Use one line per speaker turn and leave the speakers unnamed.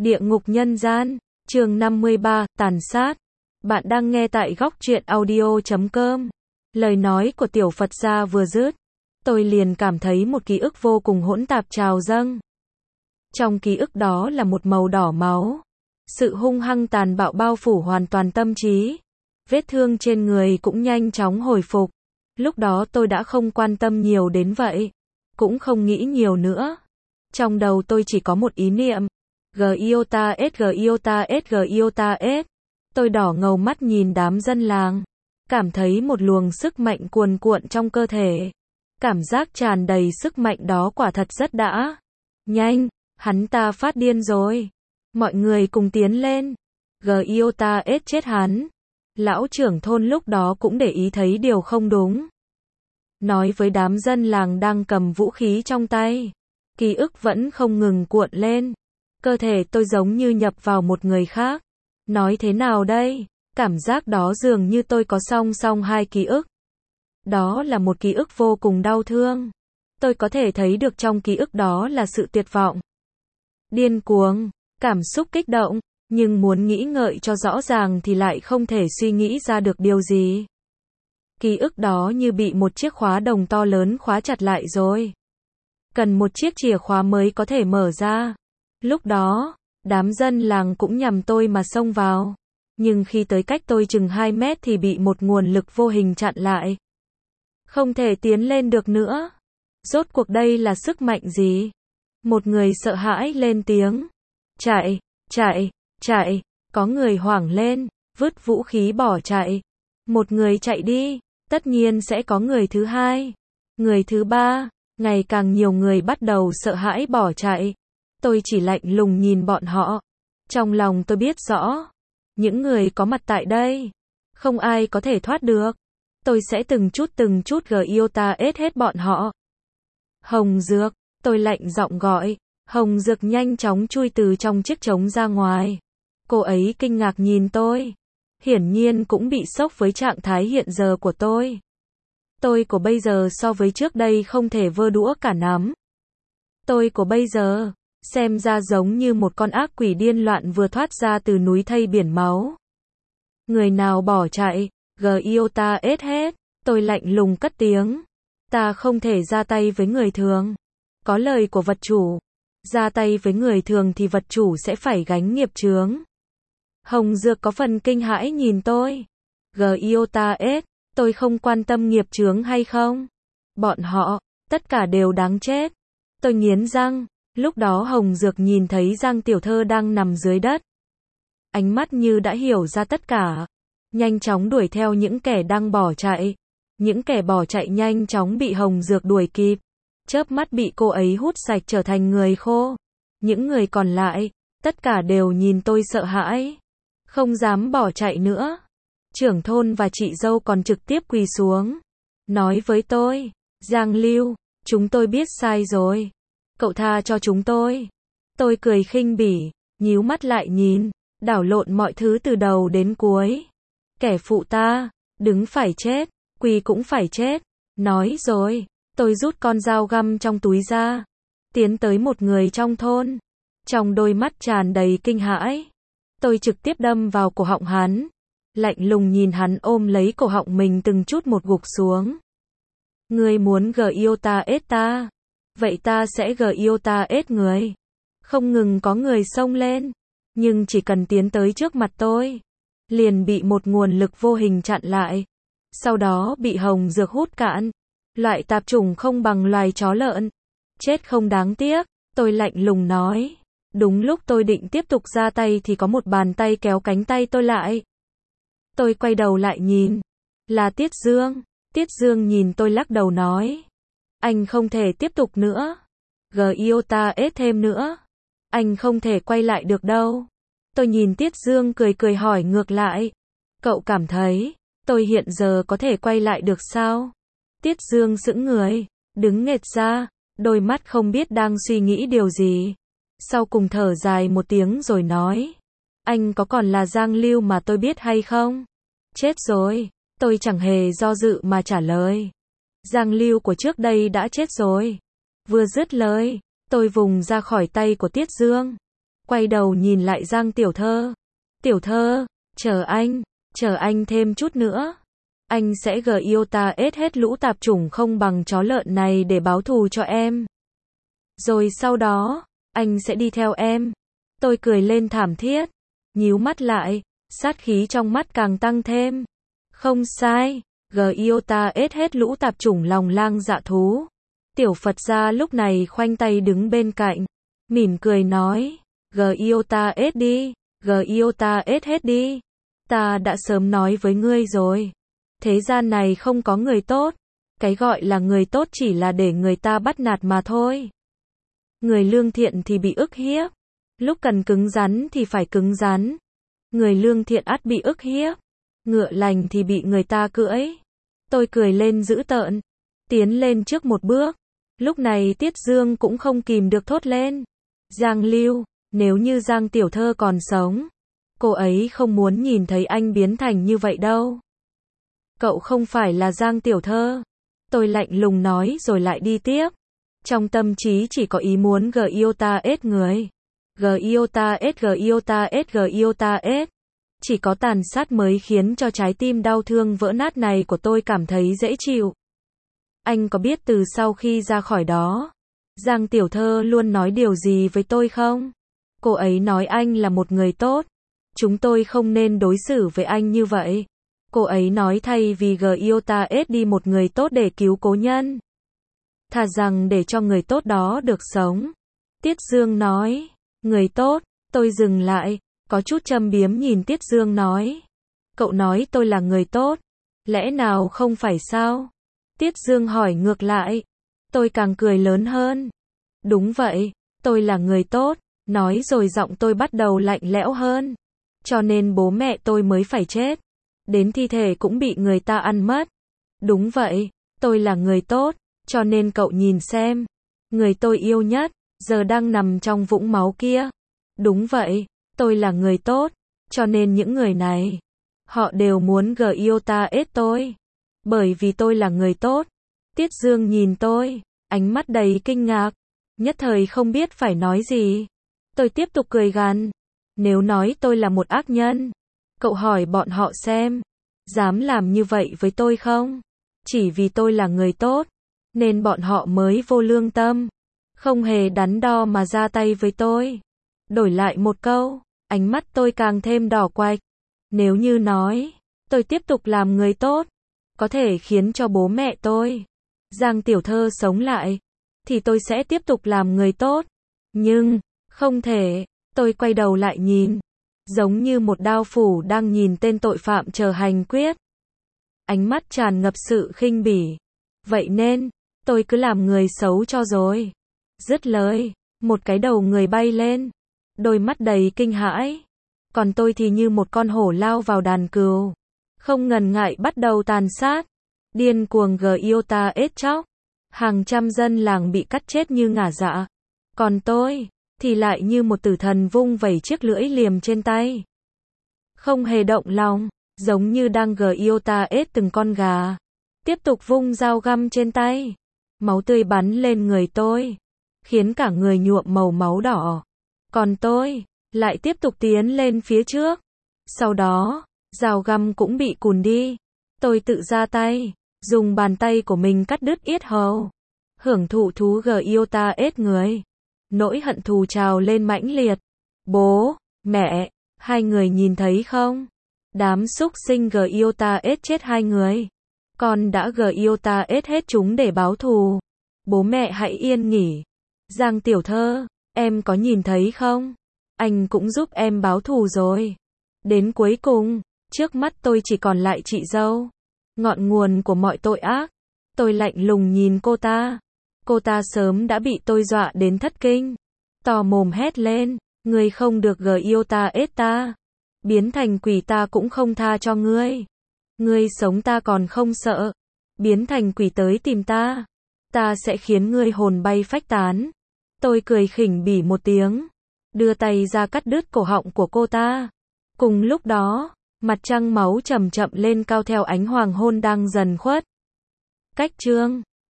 Địa ngục nhân gian, chương 53, tàn sát. Bạn đang nghe tại góc truyện audio.com. Lời nói của tiểu Phật gia vừa dứt, tôi liền cảm thấy một ký ức vô cùng hỗn tạp trào dâng. Trong ký ức đó là một màu đỏ máu. Sự hung hăng tàn bạo bao phủ hoàn toàn tâm trí. Vết thương trên người cũng nhanh chóng hồi phục. Lúc đó tôi đã không quan tâm nhiều đến vậy. Cũng không nghĩ nhiều nữa. Trong đầu tôi chỉ có một ý niệm. Giota S, Giota S, Giota S. Tôi đỏ ngầu mắt nhìn đám dân làng. Cảm thấy một luồng sức mạnh cuồn cuộn trong cơ thể. Cảm giác tràn đầy sức mạnh đó quả thật rất đã. Nhanh, hắn ta phát điên rồi. Mọi người cùng tiến lên. Giota S chết hắn. Lão trưởng thôn lúc đó cũng để ý thấy điều không đúng. Nói với đám dân làng đang cầm vũ khí trong tay. Ký ức vẫn không ngừng cuộn lên. Cơ thể tôi giống như nhập vào một người khác. Nói thế nào đây? Cảm giác đó dường như tôi có song song hai ký ức. Đó là một ký ức vô cùng đau thương. Tôi có thể thấy được trong ký ức đó là sự tuyệt vọng. Điên cuồng, cảm xúc kích động, nhưng muốn nghĩ ngợi cho rõ ràng thì lại không thể suy nghĩ ra được điều gì. Ký ức đó như bị một chiếc khóa đồng to lớn khóa chặt lại rồi. Cần một chiếc chìa khóa mới có thể mở ra. Lúc đó, đám dân làng cũng nhằm tôi mà xông vào. Nhưng khi tới cách tôi chừng 2 mét thì bị một nguồn lực vô hình chặn lại. Không thể tiến lên được nữa. Rốt cuộc đây là sức mạnh gì? Một người sợ hãi lên tiếng. Chạy, chạy, chạy. Có người hoảng lên, vứt vũ khí bỏ chạy. Một người chạy đi, tất nhiên sẽ có người thứ hai. Người thứ ba, ngày càng nhiều người bắt đầu sợ hãi bỏ chạy. Tôi chỉ lạnh lùng nhìn bọn họ. Trong lòng tôi biết rõ. Những người có mặt tại đây. Không ai có thể thoát được. Tôi sẽ từng chút Giota S hết bọn họ. Hồng Dược. Tôi lạnh giọng gọi. Hồng Dược nhanh chóng chui từ trong chiếc trống ra ngoài. Cô ấy kinh ngạc nhìn tôi. Hiển nhiên cũng bị sốc với trạng thái hiện giờ của tôi. Tôi của bây giờ so với trước đây không thể vơ đũa cả nắm. Tôi của bây giờ xem ra giống như một con ác quỷ điên loạn vừa thoát ra từ núi thây biển máu. Người nào bỏ chạy, Giota S hết. Tôi lạnh lùng cất tiếng. Ta không thể ra tay với người thường. Có lời của vật chủ. Ra tay với người thường thì vật chủ sẽ phải gánh nghiệp chướng. Hồng Dược có phần kinh hãi nhìn tôi. Giota S, tôi không quan tâm nghiệp chướng hay không. Bọn họ, tất cả đều đáng chết. Tôi nghiến răng. Lúc đó Hồng Dược nhìn thấy Giang tiểu thơ đang nằm dưới đất. Ánh mắt như đã hiểu ra tất cả. Nhanh chóng đuổi theo những kẻ đang bỏ chạy. Những kẻ bỏ chạy nhanh chóng bị Hồng Dược đuổi kịp. Chớp mắt bị cô ấy hút sạch trở thành người khô. Những người còn lại, tất cả đều nhìn tôi sợ hãi. Không dám bỏ chạy nữa. Trưởng thôn và chị dâu còn trực tiếp quỳ xuống. Nói với tôi, Giang Lưu, chúng tôi biết sai rồi. Cậu tha cho chúng tôi. Tôi cười khinh bỉ, nhíu mắt lại nhìn, đảo lộn mọi thứ từ đầu đến cuối. Kẻ phụ ta, đứng phải chết, quỳ cũng phải chết. Nói rồi, tôi rút con dao găm trong túi ra. Tiến tới một người trong thôn. Trong đôi mắt tràn đầy kinh hãi. Tôi trực tiếp đâm vào cổ họng hắn. Lạnh lùng nhìn hắn ôm lấy cổ họng mình từng chút một gục xuống. Ngươi muốn Giota S ta? Vậy ta sẽ Giota S người. Không ngừng có người xông lên. Nhưng chỉ cần tiến tới trước mặt tôi. Liền bị một nguồn lực vô hình chặn lại. Sau đó bị Hồng Dược hút cạn. Loại tạp chủng không bằng loài chó lợn. Chết không đáng tiếc. Tôi lạnh lùng nói. Đúng lúc tôi định tiếp tục ra tay thì có một bàn tay kéo cánh tay tôi lại. Tôi quay đầu lại nhìn. Là Tiết Dương. Tiết Dương nhìn tôi lắc đầu nói. Anh không thể tiếp tục nữa. Giota S thêm nữa. Anh không thể quay lại được đâu. Tôi nhìn Tiết Dương cười cười hỏi ngược lại. Cậu cảm thấy, tôi hiện giờ có thể quay lại được sao? Tiết Dương sững người, đứng nghệt ra, đôi mắt không biết đang suy nghĩ điều gì. Sau cùng thở dài một tiếng rồi nói. Anh có còn là Giang Lưu mà tôi biết hay không? Chết rồi, tôi chẳng hề do dự mà trả lời. Giang Lưu của trước đây đã chết rồi. Vừa dứt lời, tôi vùng ra khỏi tay của Tiết Dương. quay đầu nhìn lại Giang Tiểu Thơ. Tiểu Thơ, chờ anh thêm chút nữa. Anh sẽ yêu ta hết lũ tạp chủng không bằng chó lợn này để báo thù cho em. Rồi sau đó, anh sẽ đi theo em. Tôi cười lên thảm thiết, nhíu mắt lại, sát khí trong mắt càng tăng thêm. Không sai, yêu ta hết lũ tạp chủng lòng lang dạ thú. Tiểu Phật gia lúc này khoanh tay đứng bên cạnh, mỉm cười nói, yêu ta đi, yêu ta hết đi. Ta đã sớm nói với ngươi rồi. Thế gian này không có người tốt. Cái gọi là người tốt chỉ là để người ta bắt nạt mà thôi. Người lương thiện thì bị ức hiếp. Lúc cần cứng rắn thì phải cứng rắn. Người lương thiện ắt bị ức hiếp. Ngựa lành thì bị người ta cưỡi. Tôi cười lên dữ tợn, tiến lên trước một bước. Lúc này Tiết Dương cũng không kìm được thốt lên. Giang Lưu, nếu như Giang Tiểu Thơ còn sống, cô ấy không muốn nhìn thấy anh biến thành như vậy đâu. Cậu không phải là Giang Tiểu Thơ. Tôi lạnh lùng nói rồi lại đi tiếp. Trong tâm trí chỉ có ý muốn yêu ta người. Yêu ta yêu ta. Chỉ có tàn sát mới khiến cho trái tim đau thương vỡ nát này của tôi cảm thấy dễ chịu. Anh có biết từ sau khi ra khỏi đó, Giang Tiểu Thơ luôn nói điều gì với tôi không? Cô ấy nói anh là một người tốt. Chúng tôi không nên đối xử với anh như vậy. Cô ấy nói thay vì yêu ta đi một người tốt để cứu cố nhân, thà rằng để cho người tốt đó được sống. Tiết Dương nói, người tốt. Tôi dừng lại, có chút châm biếm nhìn Tiết Dương nói. Cậu nói tôi là người tốt, lẽ nào không phải sao? Tiết Dương hỏi ngược lại. Tôi càng cười lớn hơn. Đúng vậy, tôi là người tốt. Nói rồi giọng tôi bắt đầu lạnh lẽo hơn. Cho nên bố mẹ tôi mới phải chết. Đến thi thể cũng bị người ta ăn mất. Đúng vậy, tôi là người tốt. Cho nên cậu nhìn xem. Người tôi yêu nhất, giờ đang nằm trong vũng máu kia. Đúng vậy, tôi là người tốt. Cho nên những người này, họ đều muốn yêu ta tôi. Bởi vì tôi là người tốt. Tiết Dương nhìn tôi, ánh mắt đầy kinh ngạc. Nhất thời không biết phải nói gì. Tôi tiếp tục cười gằn. Nếu nói tôi là một ác nhân, cậu hỏi bọn họ xem, dám làm như vậy với tôi không? Chỉ vì tôi là người tốt, nên bọn họ mới vô lương tâm, không hề đắn đo mà ra tay với tôi. Đổi lại một câu, ánh mắt tôi càng thêm đỏ quạch. Nếu như nói, tôi tiếp tục làm người tốt, có thể khiến cho bố mẹ tôi, Giang Tiểu Thơ sống lại, thì tôi sẽ tiếp tục làm người tốt. Nhưng, không thể. Tôi quay đầu lại nhìn, giống như một đao phủ đang nhìn tên tội phạm chờ hành quyết. Ánh mắt tràn ngập sự khinh bỉ. Vậy nên, tôi cứ làm người xấu cho rồi. Dứt lời, một cái đầu người bay lên, đôi mắt đầy kinh hãi. Còn tôi thì như một con hổ lao vào đàn cừu, không ngần ngại bắt đầu tàn sát, điên cuồng yêu ta chóc. Hàng trăm dân làng bị cắt chết như ngả dạ. Còn tôi thì lại như một tử thần vung vẩy chiếc lưỡi liềm trên tay, không hề động lòng, giống như đang yêu ta từng con gà. Tiếp tục vung dao găm trên tay, máu tươi bắn lên người tôi, khiến cả người nhuộm màu máu đỏ. Còn tôi lại tiếp tục tiến lên phía trước. Sau đó, dao găm cũng bị cùn đi. Tôi tự ra tay, dùng bàn tay của mình cắt đứt yết hầu, hưởng thụ thú yêu ta người. Nỗi hận thù trào lên mãnh liệt. Bố, mẹ, hai người nhìn thấy không? Đám súc sinh yêu ta chết hai người. Con đã yêu ta hết chúng để báo thù. Bố mẹ hãy yên nghỉ. Giang Tiểu Thơ, em có nhìn thấy không? Anh cũng giúp em báo thù rồi. Đến cuối cùng, trước mắt tôi chỉ còn lại chị dâu, ngọn nguồn của mọi tội ác. Tôi lạnh lùng nhìn cô ta. Cô ta sớm đã bị tôi dọa đến thất kinh. To mồm hét lên, ngươi không được yêu ta ta. Biến thành quỷ ta cũng không tha cho ngươi. Ngươi sống ta còn không sợ. Biến thành quỷ tới tìm ta, ta sẽ khiến ngươi hồn bay phách tán. Tôi cười khỉnh bỉ một tiếng, đưa tay ra cắt đứt cổ họng của cô ta. Cùng lúc đó, mặt trăng máu chậm chậm lên cao theo ánh hoàng hôn đang dần khuất. Cách chương